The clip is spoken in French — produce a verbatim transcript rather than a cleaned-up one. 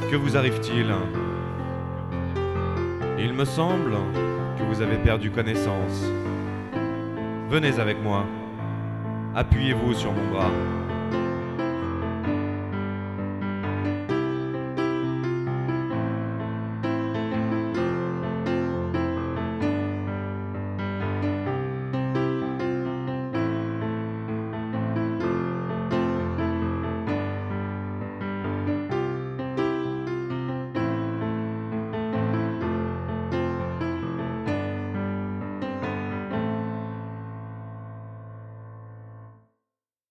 Que vous arrive-t-il? Il me semble que vous avez perdu connaissance. Venez avec moi. Appuyez-vous sur mon bras.